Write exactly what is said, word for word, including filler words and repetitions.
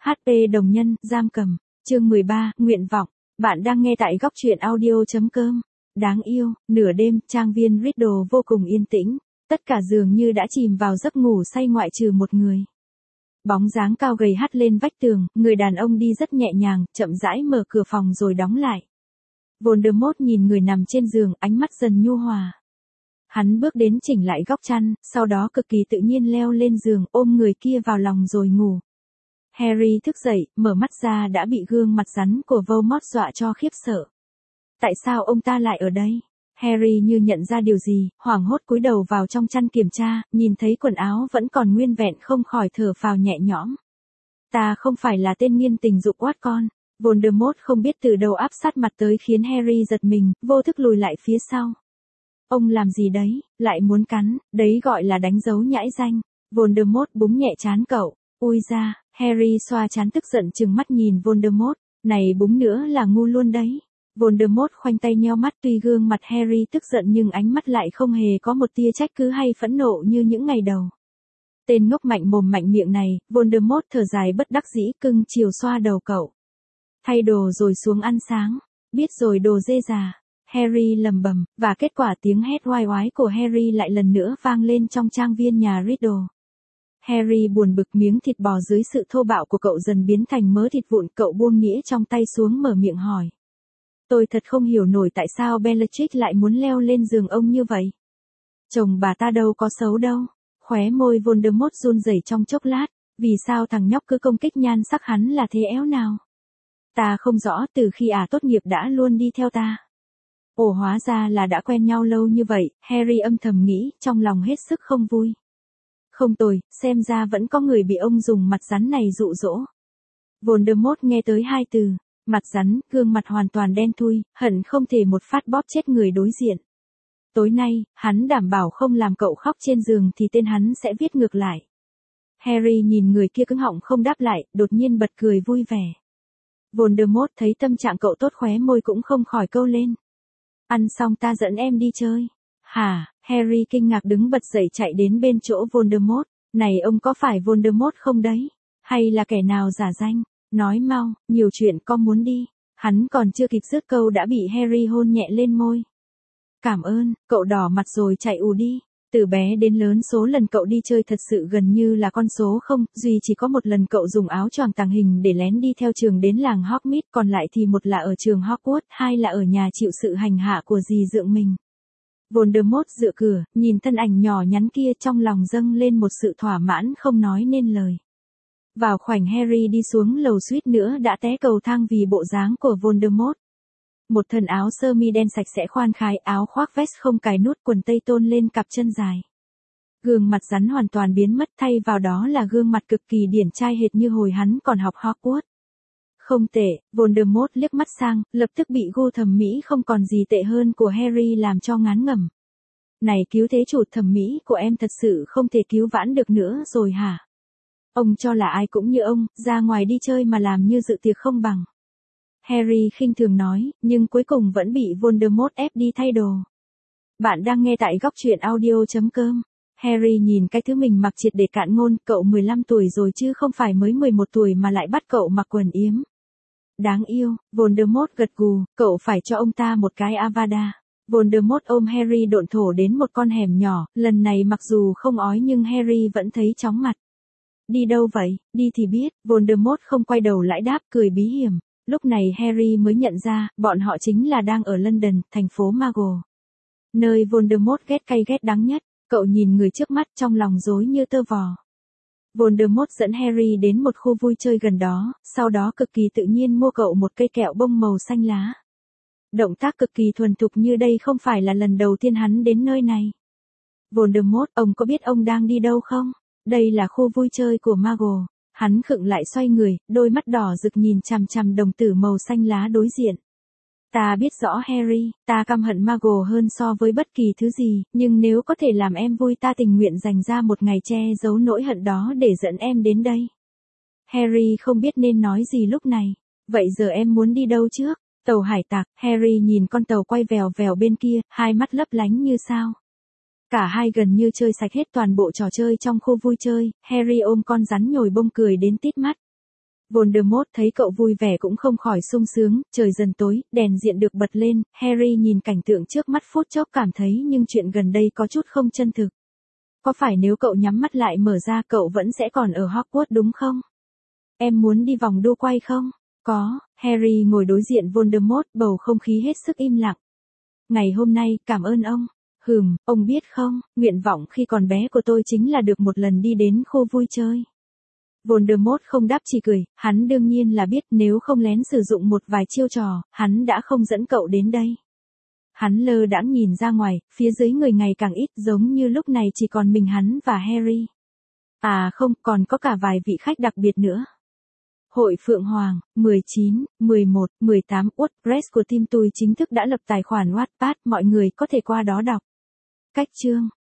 hát pê đồng nhân, giam cầm. Chương mười ba, nguyện vọng. Bạn đang nghe tại góc truyện audio.com. Đáng yêu, nửa đêm, trang viên Riddle vô cùng yên tĩnh. Tất cả dường như đã chìm vào giấc ngủ say ngoại trừ một người. Bóng dáng cao gầy hắt lên vách tường, người đàn ông đi rất nhẹ nhàng, chậm rãi mở cửa phòng rồi đóng lại. Voldemort nhìn người nằm trên giường, ánh mắt dần nhu hòa. Hắn bước đến chỉnh lại góc chăn, sau đó cực kỳ tự nhiên leo lên giường, ôm người kia vào lòng rồi ngủ. Harry thức dậy, mở mắt ra đã bị gương mặt rắn của Voldemort dọa cho khiếp sợ. Tại sao ông ta lại ở đây? Harry như nhận ra điều gì, hoảng hốt cúi đầu vào trong chăn kiểm tra, nhìn thấy quần áo vẫn còn nguyên vẹn không khỏi thở phào nhẹ nhõm. Ta không phải là tên nghiên tình dục oát con. Voldemort không biết từ đâu áp sát mặt tới khiến Harry giật mình, vô thức lùi lại phía sau. Ông làm gì đấy, lại muốn cắn, đấy gọi là đánh dấu nhãi danh. Voldemort búng nhẹ trán cậu. Ui da, Harry xoa trán tức giận trừng mắt nhìn Voldemort, này búng nữa là ngu luôn đấy. Voldemort khoanh tay nheo mắt, tuy gương mặt Harry tức giận nhưng ánh mắt lại không hề có một tia trách cứ hay phẫn nộ như những ngày đầu. Tên ngốc mạnh mồm mạnh miệng này, Voldemort thở dài bất đắc dĩ, cưng chiều xoa đầu cậu. Thay đồ rồi xuống ăn sáng. Biết rồi đồ dê già. Harry lầm bầm, và kết quả tiếng hét oai oái của Harry lại lần nữa vang lên trong trang viên nhà Riddle. Harry buồn bực, miếng thịt bò dưới sự thô bạo của cậu dần biến thành mớ thịt vụn, cậu buông nĩa trong tay xuống mở miệng hỏi. Tôi thật không hiểu nổi tại sao Bellatrix lại muốn leo lên giường ông như vậy. Chồng bà ta đâu có xấu đâu. Khóe môi Voldemort run rẩy trong chốc lát, vì sao thằng nhóc cứ công kích nhan sắc hắn là thế éo nào? Ta không rõ, từ khi ả tốt nghiệp đã luôn đi theo ta. Ồ, hóa ra là đã quen nhau lâu như vậy, Harry âm thầm nghĩ, trong lòng hết sức không vui. Không tồi, xem ra vẫn có người bị ông dùng mặt rắn này dụ dỗ. Voldemort nghe tới hai từ, mặt rắn, gương mặt hoàn toàn đen thui, hận không thể một phát bóp chết người đối diện. Tối nay, hắn đảm bảo không làm cậu khóc trên giường thì tên hắn sẽ viết ngược lại. Harry nhìn người kia cứng họng không đáp lại, đột nhiên bật cười vui vẻ. Voldemort thấy tâm trạng cậu tốt, khóe môi cũng không khỏi câu lên. Ăn xong ta dẫn em đi chơi. Hả? Harry kinh ngạc đứng bật dậy chạy đến bên chỗ Voldemort. Này ông có phải Voldemort không đấy? Hay là kẻ nào giả danh? Nói mau, nhiều chuyện con muốn đi. Hắn còn chưa kịp dứt câu đã bị Harry hôn nhẹ lên môi. Cảm ơn, cậu đỏ mặt rồi chạy ù đi. Từ bé đến lớn số lần cậu đi chơi thật sự gần như là con số không, duy chỉ có một lần cậu dùng áo choàng tàng hình để lén đi theo trường đến làng Hogsmeade, còn lại thì một là ở trường Hogwarts, hai là ở nhà chịu sự hành hạ của dì dượng mình. Voldemort dựa cửa, nhìn thân ảnh nhỏ nhắn kia, trong lòng dâng lên một sự thỏa mãn không nói nên lời. Vào khoảnh Harry đi xuống lầu suýt nữa đã té cầu thang vì bộ dáng của Voldemort. Một thân áo sơ mi đen sạch sẽ khoan khai, áo khoác vest không cài nút, quần tây tôn lên cặp chân dài. Gương mặt rắn hoàn toàn biến mất, thay vào đó là gương mặt cực kỳ điển trai hệt như hồi hắn còn học Hogwarts. Không tệ, Voldemort liếc mắt sang, lập tức bị gu thẩm mỹ không còn gì tệ hơn của Harry làm cho ngán ngẩm. Này cứu thế chủ, thẩm mỹ của em thật sự không thể cứu vãn được nữa rồi hả? Ông cho là ai cũng như ông, ra ngoài đi chơi mà làm như dự tiệc không bằng. Harry khinh thường nói, nhưng cuối cùng vẫn bị Voldemort ép đi thay đồ. Bạn đang nghe tại góc truyện audio.com. Harry nhìn cái thứ mình mặc triệt để cạn ngôn, cậu mười lăm tuổi rồi chứ không phải mới mười một tuổi mà lại bắt cậu mặc quần yếm. Đáng yêu, Voldemort gật gù, cậu phải cho ông ta một cái Avada. Voldemort ôm Harry độn thổ đến một con hẻm nhỏ, lần này mặc dù không ói nhưng Harry vẫn thấy chóng mặt. Đi đâu vậy? Đi thì biết, Voldemort không quay đầu lại đáp, cười bí hiểm. Lúc này Harry mới nhận ra, bọn họ chính là đang ở London, thành phố Muggle. Nơi Voldemort ghét cay ghét đắng nhất, cậu nhìn người trước mắt trong lòng rối như tơ vò. Voldemort dẫn Harry đến một khu vui chơi gần đó, sau đó cực kỳ tự nhiên mua cậu một cây kẹo bông màu xanh lá. Động tác cực kỳ thuần thục như đây không phải là lần đầu tiên hắn đến nơi này. Voldemort, ông có biết ông đang đi đâu không? Đây là khu vui chơi của Muggle. Hắn khựng lại xoay người, đôi mắt đỏ rực nhìn chằm chằm đồng tử màu xanh lá đối diện. Ta biết rõ Harry, ta căm hận Muggle hơn so với bất kỳ thứ gì, nhưng nếu có thể làm em vui ta tình nguyện dành ra một ngày che giấu nỗi hận đó để dẫn em đến đây. Harry không biết nên nói gì lúc này. Vậy giờ em muốn đi đâu trước? Tàu hải tặc. Harry nhìn con tàu quay vèo vèo bên kia, hai mắt lấp lánh như sao. Cả hai gần như chơi sạch hết toàn bộ trò chơi trong khu vui chơi, Harry ôm con rắn nhồi bông cười đến tít mắt. Voldemort thấy cậu vui vẻ cũng không khỏi sung sướng, trời dần tối, đèn diện được bật lên, Harry nhìn cảnh tượng trước mắt phút chốc cảm thấy nhưng chuyện gần đây có chút không chân thực. Có phải nếu cậu nhắm mắt lại mở ra cậu vẫn sẽ còn ở Hogwarts đúng không? Em muốn đi vòng đua quay không? Có, Harry ngồi đối diện Voldemort, bầu không khí hết sức im lặng. Ngày hôm nay, cảm ơn ông. Hừm, ông biết không, nguyện vọng khi còn bé của tôi chính là được một lần đi đến khu vui chơi. Voldemort không đáp chỉ cười, hắn đương nhiên là biết nếu không lén sử dụng một vài chiêu trò, hắn đã không dẫn cậu đến đây. Hắn lơ đãng nhìn ra ngoài, phía dưới người ngày càng ít giống như lúc này chỉ còn mình hắn và Harry. À không, còn có cả vài vị khách đặc biệt nữa. Hội Phượng Hoàng, mười chín, mười một, mười tám WordPress của team tôi chính thức đã lập tài khoản Wattpad, mọi người có thể qua đó đọc. Cách chương